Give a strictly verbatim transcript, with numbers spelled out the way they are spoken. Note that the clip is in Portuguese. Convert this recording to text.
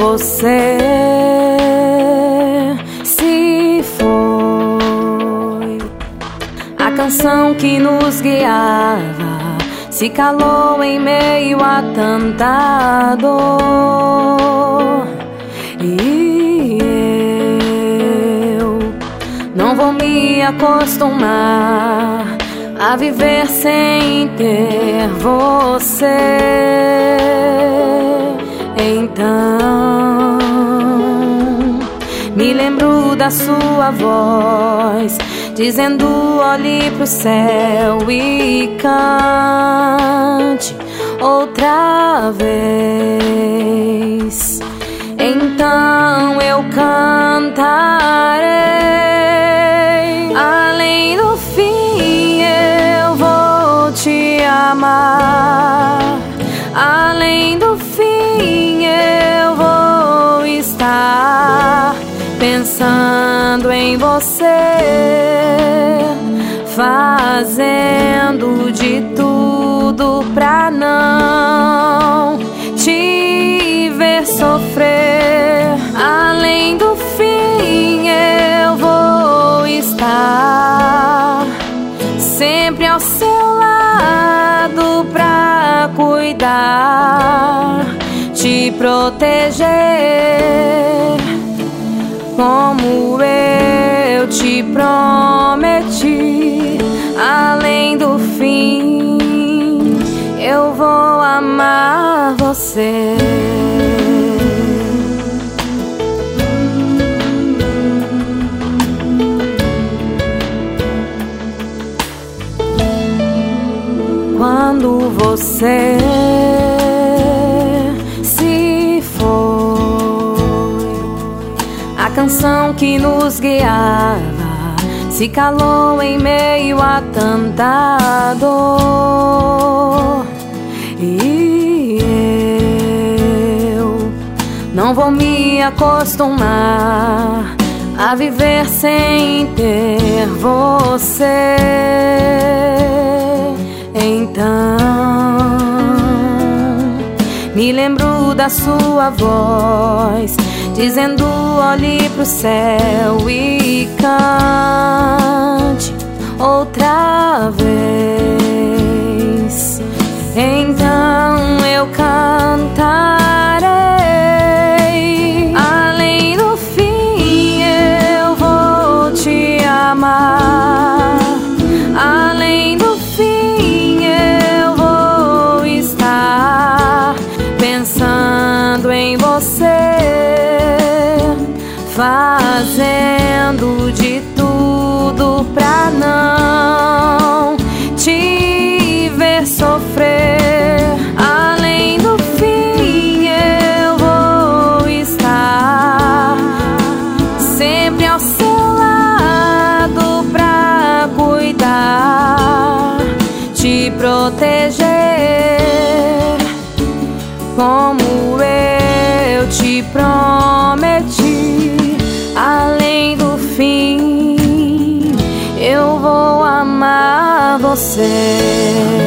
você se foi, a canção que nos guiava se calou em meio a tanta dor. E eu não vou me acostumar a viver sem ter você. Então me lembro da sua voz dizendo: olhe pro céu e cante outra vez. Então eu cantarei, além do fim eu vou te amar, além do fim eu vou estar pensando em você, fazendo de tudo pra não te ver sofrer. Além do fim eu vou estar sempre ao seu lado pra cuidar, te proteger, como eu te prometi. Além do fim eu vou amar você. Quando você se foi, a canção que nos guiava se calou em meio a tanta dor. E eu não vou me acostumar a viver sem ter você. Então me lembro da sua voz dizendo: olhe pro céu e cante outra vez. Então eu cantarei, além do fim eu vou te amar, além do fim eu vou estar pensando em você, fazendo de tudo pra não te ver sofrer. Além do fim eu vou estar sempre ao seu lado pra cuidar, te proteger, como eu te prometi. Além do fim eu vou amar você.